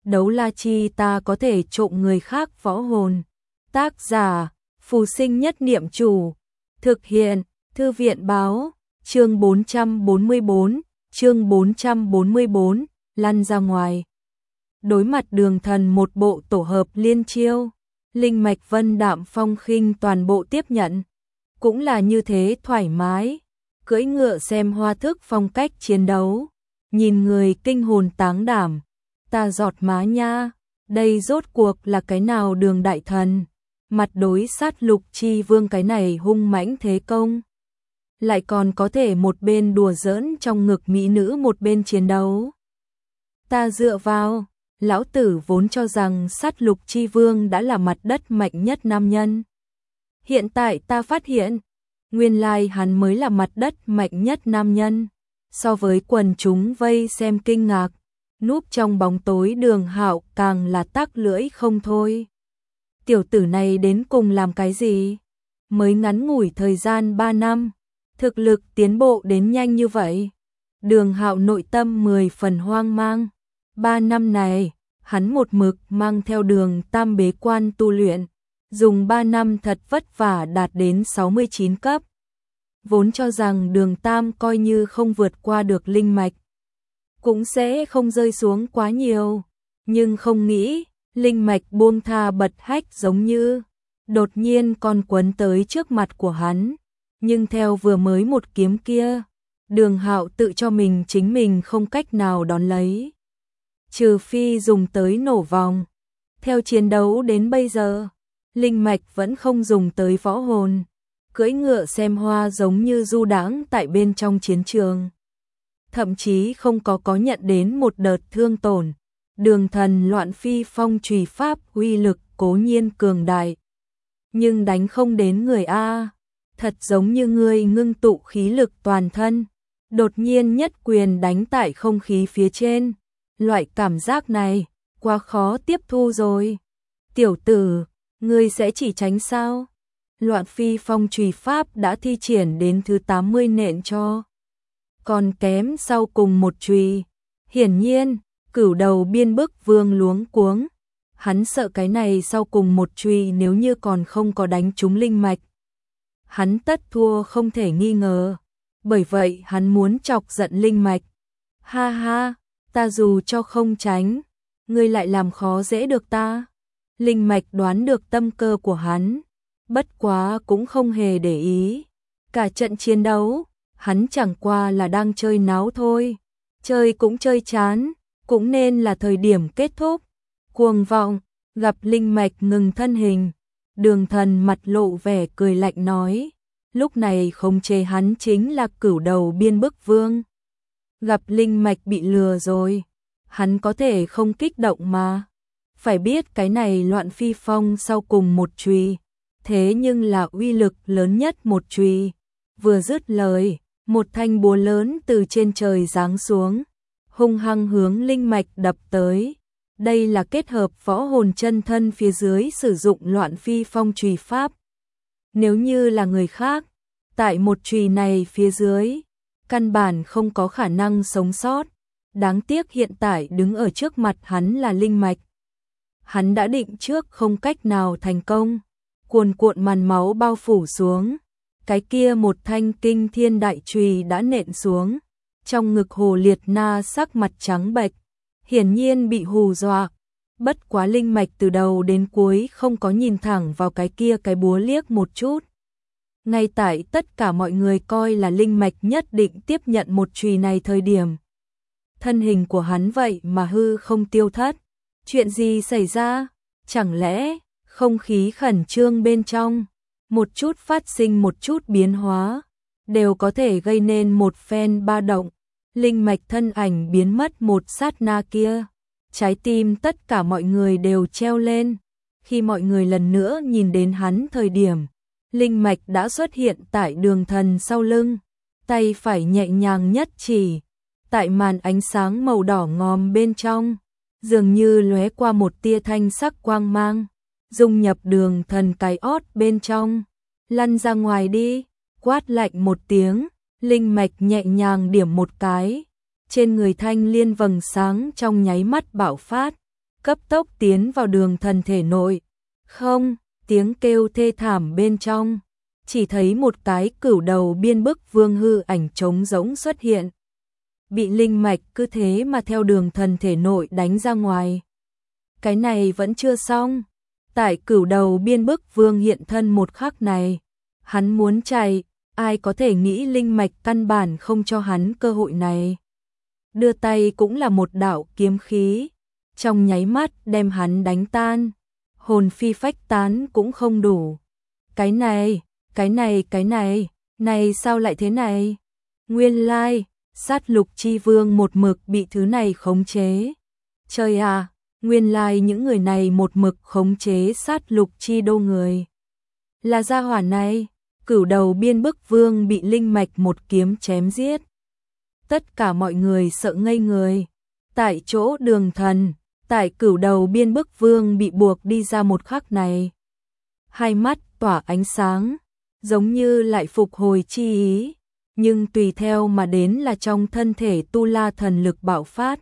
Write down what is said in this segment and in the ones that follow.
đấu la chi ta có thể trộm người khác võ hồn. Tác giả, Phù Sinh Nhất Niệm Chủ. Thực hiện, Thư viện Báo. Chương 444, chương 444, lăn ra ngoài. Đối mặt Đường Thần một bộ tổ hợp liên chiêu, linh mạch vân đạm phong khinh toàn bộ tiếp nhận. Cũng là như thế thoải mái, cưỡi ngựa xem hoa thức phong cách chiến đấu, nhìn người kinh hồn táng đảm. Ta giọt má nha, đây rốt cuộc là cái nào Đường đại thần, mặt đối sát Lục Chi Vương cái này hung mãnh thế công. Lại còn có thể một bên đùa giỡn trong ngực mỹ nữ một bên chiến đấu. Ta dựa vào, lão tử vốn cho rằng sát Lục Chi Vương đã là mặt đất mạnh nhất nam nhân. Hiện tại ta phát hiện, nguyên lai hắn mới là mặt đất mạnh nhất nam nhân. So với quần chúng vây xem kinh ngạc, núp trong bóng tối Đường Hạo càng là tắc lưỡi không thôi. Tiểu tử này đến cùng làm cái gì? Mới ngắn ngủi thời gian 3 năm, thực lực tiến bộ đến nhanh như vậy. Đường Hạo nội tâm 10 phần hoang mang. 3 năm này, hắn một mực mang theo Đường Tam bế quan tu luyện, dùng 3 năm thật vất vả đạt đến 69 cấp. Vốn cho rằng Đường Tam coi như không vượt qua được linh mạch, cũng sẽ không rơi xuống quá nhiều, nhưng không nghĩ, linh mạch buông tha bật hách giống như đột nhiên còn quấn tới trước mặt của hắn. Nhưng theo vừa mới một kiếm kia, Đường Hạo tự cho mình chính mình không cách nào đón lấy, trừ phi dùng tới nổ vòng. Theo chiến đấu đến bây giờ, linh mạch vẫn không dùng tới võ hồn, cưỡi ngựa xem hoa giống như du đãng tại bên trong chiến trường, thậm chí không có nhận đến một đợt thương tổn. Đường Thần Loạn Phi Phong chùy pháp uy lực cố nhiên cường đại, nhưng đánh không đến người a. Thật giống như người ngưng tụ khí lực toàn thân, đột nhiên nhất quyền đánh tại không khí phía trên. Loại cảm giác này quá khó tiếp thu rồi. Tiểu tử, ngươi sẽ chỉ tránh sao? Loạn Phi Phong chùy pháp đã thi triển đến thứ 80 nện cho, còn kém sau cùng một chùy. Hiển nhiên, Cửu Đầu Biên Bức Vương luống cuống. Hắn sợ cái này sau cùng một chùy nếu như còn không có đánh trúng linh mạch, hắn tất thua không thể nghi ngờ. Bởi vậy hắn muốn chọc giận linh mạch. Ha ha, ta dù cho không tránh, ngươi lại làm khó dễ được ta. Linh mạch đoán được tâm cơ của hắn, bất quá cũng không hề để ý. Cả trận chiến đấu, hắn chẳng qua là đang chơi náo thôi. Chơi cũng chơi chán, cũng nên là thời điểm kết thúc. Cuồng vọng, gặp linh mạch ngừng thân hình, Đường Thần mặt lộ vẻ cười lạnh nói. Lúc này khống chế hắn chính là Cửu Đầu Biên Bức Vương. Gặp linh mạch bị lừa rồi, hắn có thể không kích động mà. Phải biết cái này Loạn Phi Phong sau cùng một chùy, thế nhưng là uy lực lớn nhất một chùy. Vừa dứt lời, một thanh búa lớn từ trên trời giáng xuống, hung hăng hướng linh mạch đập tới. Đây là kết hợp võ hồn chân thân phía dưới sử dụng Loạn Phi Phong chùy pháp. Nếu như là người khác, tại một chùy này phía dưới, căn bản không có khả năng sống sót. Đáng tiếc hiện tại đứng ở trước mặt hắn là linh mạch. Hắn đã định trước không cách nào thành công. Cuồn cuộn màn máu bao phủ xuống. Cái kia một thanh kinh thiên đại chùy đã nện xuống. Trong ngực Hồ Liệt Na sắc mặt trắng bệch, hiển nhiên bị hù dọa. Bất quá linh mạch từ đầu đến cuối không có nhìn thẳng vào cái kia cái búa liếc một chút. Ngay tại tất cả mọi người coi là linh mạch nhất định tiếp nhận một chùy này thời điểm, thân hình của hắn vậy mà hư không tiêu thất. Chuyện gì xảy ra? Chẳng lẽ không khí khẩn trương bên trong một chút phát sinh một chút biến hóa đều có thể gây nên một phen ba động? Linh mạch thân ảnh biến mất một sát na kia, trái tim tất cả mọi người đều treo lên. Khi mọi người lần nữa nhìn đến hắn thời điểm, linh mạch đã xuất hiện tại Đường Thần sau lưng, tay phải nhẹ nhàng nhất chỉ, tại màn ánh sáng màu đỏ ngòm bên trong, dường như lóe qua một tia thanh sắc quang mang, dung nhập Đường Thần cái ót bên trong. Lăn ra ngoài đi, quát lạnh một tiếng, linh mạch nhẹ nhàng điểm một cái, trên người thanh liên vầng sáng trong nháy mắt bạo phát, cấp tốc tiến vào đường thần thể nội. Không, tiếng kêu thê thảm bên trong, chỉ thấy một cái cửu đầu biên bức vương hư ảnh trống rỗng xuất hiện. Bị linh mạch cứ thế mà theo đường thần thể nội đánh ra ngoài. Cái này vẫn chưa xong. Tại cửu đầu biên bức vương hiện thân một khắc này, hắn muốn chạy, ai có thể nghĩ linh mạch căn bản không cho hắn cơ hội này. Đưa tay cũng là một đạo kiếm khí, trong nháy mắt đem hắn đánh tan, hồn phi phách tán cũng không đủ. Cái này, này sao lại thế này? Nguyên lai, sát lục chi vương một mực bị thứ này khống chế. Trời à, nguyên lai những người này một mực khống chế sát lục chi đô người. Là gia hỏa này, cửu đầu biên bức vương bị linh mạch một kiếm chém giết. Tất cả mọi người sợ ngây người. Tại chỗ đường thần, tại cửu đầu biên bức vương bị buộc đi ra một khắc này. Hai mắt tỏa ánh sáng, giống như lại phục hồi chi ý, nhưng tùy theo mà đến là trong thân thể tu la thần lực bạo phát.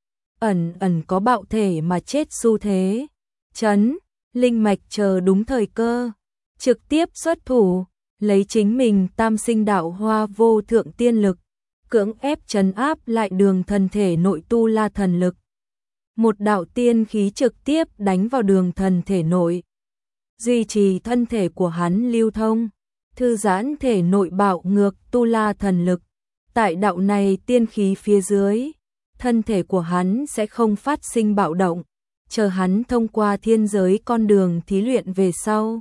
Ẩn ẩn có bạo thể mà chết xu thế. Chấn, linh mạch chờ đúng thời cơ, trực tiếp xuất thủ, lấy chính mình tam sinh đạo hoa vô thượng tiên lực, cưỡng ép trấn áp lại đường thần thể nội tu la thần lực. Một đạo tiên khí trực tiếp đánh vào đường thần thể nội, duy trì thân thể của hắn lưu thông, thư giãn thể nội bạo ngược tu la thần lực. Tại đạo này tiên khí phía dưới, thân thể của hắn sẽ không phát sinh bạo động, chờ hắn thông qua thiên giới con đường thí luyện về sau.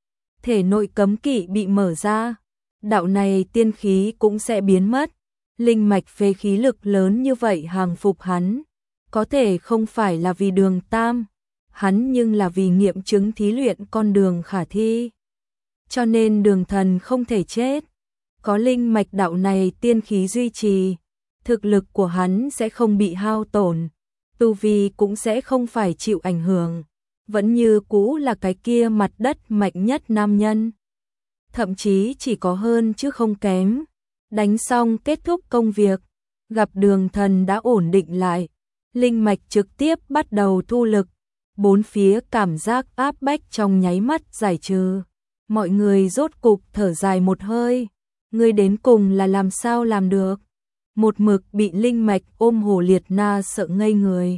Thể nội cấm kỵ bị mở ra, đạo này tiên khí cũng sẽ biến mất. Linh mạch phế khí lực lớn như vậy hàng phục hắn, có thể không phải là vì đường tam, hắn nhưng là vì nghiệm chứng thí luyện con đường khả thi. Cho nên đường thần không thể chết, có linh mạch đạo này tiên khí duy trì, thực lực của hắn sẽ không bị hao tổn, tu vi cũng sẽ không phải chịu ảnh hưởng, vẫn như cũ là cái kia mặt đất mạnh nhất nam nhân. Thậm chí chỉ có hơn chứ không kém. Đánh xong kết thúc công việc, gặp đường thần đã ổn định lại, linh mạch trực tiếp bắt đầu thu lực, bốn phía cảm giác áp bách trong nháy mắt giải trừ. Mọi người rốt cục thở dài một hơi, ngươi đến cùng là làm sao làm được? Một mực bị linh mạch ôm Hồ Liệt Na sợ ngây người.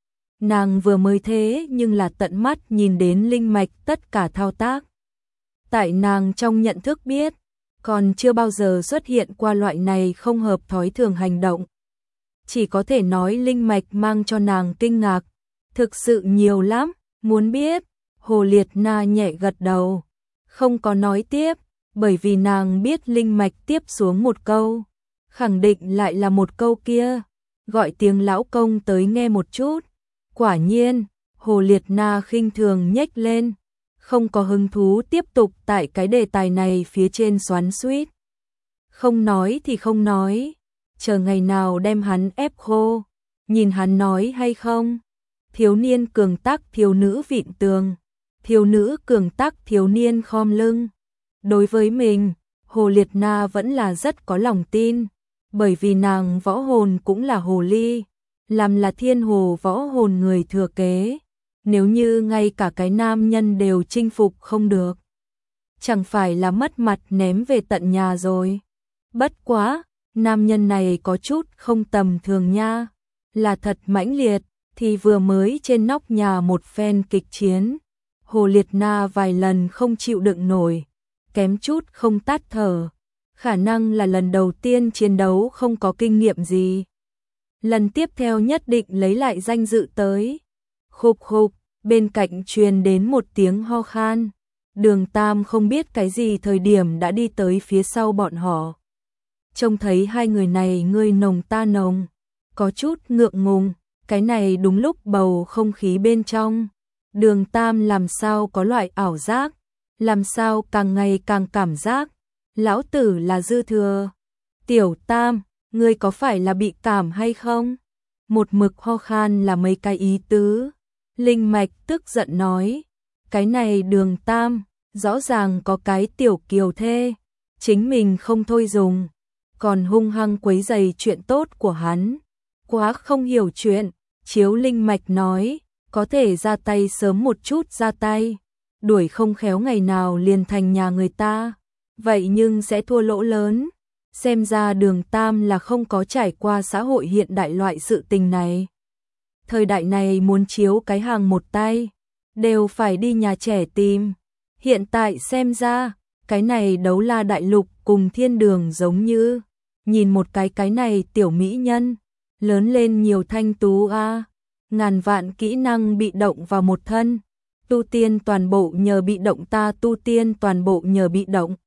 Nàng vừa mới thế nhưng là tận mắt nhìn đến linh mạch tất cả thao tác. Tại nàng trong nhận thức biết, còn chưa bao giờ xuất hiện qua loại này không hợp thói thường hành động. Chỉ có thể nói linh mạch mang cho nàng kinh ngạc, thực sự nhiều lắm, muốn biết. Hồ Liệt Na nhẹ gật đầu, không có nói tiếp, bởi vì nàng biết linh mạch tiếp xuống một câu, khẳng định lại là một câu kia, gọi tiếng lão công tới nghe một chút. Quả nhiên, Hồ Liệt Na khinh thường nhếch lên, không có hứng thú tiếp tục tại cái đề tài này phía trên xoắn xuýt. Không nói thì không nói, chờ ngày nào đem hắn ép khô, nhìn hắn nói hay không. Thiếu niên cường tác thiếu nữ vịn tường, thiếu nữ cường tác thiếu niên khom lưng. Đối với mình, Hồ Liệt Na vẫn là rất có lòng tin, bởi vì nàng võ hồn cũng là hồ ly, làm là thiên hồ võ hồn người thừa kế. Nếu như ngay cả cái nam nhân đều chinh phục không được, chẳng phải là mất mặt ném về tận nhà rồi. Bất quá, nam nhân này có chút không tầm thường nha, là thật mãnh liệt, thì vừa mới trên nóc nhà một phen kịch chiến. Hồ Liệt Na vài lần không chịu đựng nổi, kém chút không tắt thở, khả năng là lần đầu tiên chiến đấu không có kinh nghiệm gì. Lần tiếp theo nhất định lấy lại danh dự tới. Khục khục, bên cạnh truyền đến một tiếng ho khan. Đường Tam không biết cái gì thời điểm đã đi tới phía sau bọn họ. Trông thấy hai người này ngươi nồng ta nồng, có chút ngượng ngùng, cái này đúng lúc bầu không khí bên trong. Đường Tam làm sao có loại ảo giác, làm sao càng ngày càng cảm giác lão tử là dư thừa. Tiểu Tam, ngươi có phải là bị cảm hay không? Một mực ho khan là mấy cái ý tứ. Linh mạch tức giận nói, cái này Đường Tam, rõ ràng có cái tiểu kiều thê, chính mình không thôi dùng, còn hung hăng quấy rầy chuyện tốt của hắn, quá không hiểu chuyện. Chiếu linh mạch nói, có thể ra tay sớm một chút ra tay, đuổi không khéo ngày nào liền thành nhà người ta, vậy nhưng sẽ thua lỗ lớn. Xem ra Đường Tam là không có trải qua xã hội hiện đại loại sự tình này. Thời đại này muốn chiếu cái hàng một tay, đều phải đi nhà trẻ tìm. Hiện tại xem ra, cái này Đấu La Đại Lục cùng Thiên Đường giống như, nhìn một cái này tiểu mỹ nhân, lớn lên nhiều thanh tú a, ngàn vạn kỹ năng bị động vào một thân, tu tiên toàn bộ nhờ bị động ta tu tiên toàn bộ nhờ bị động.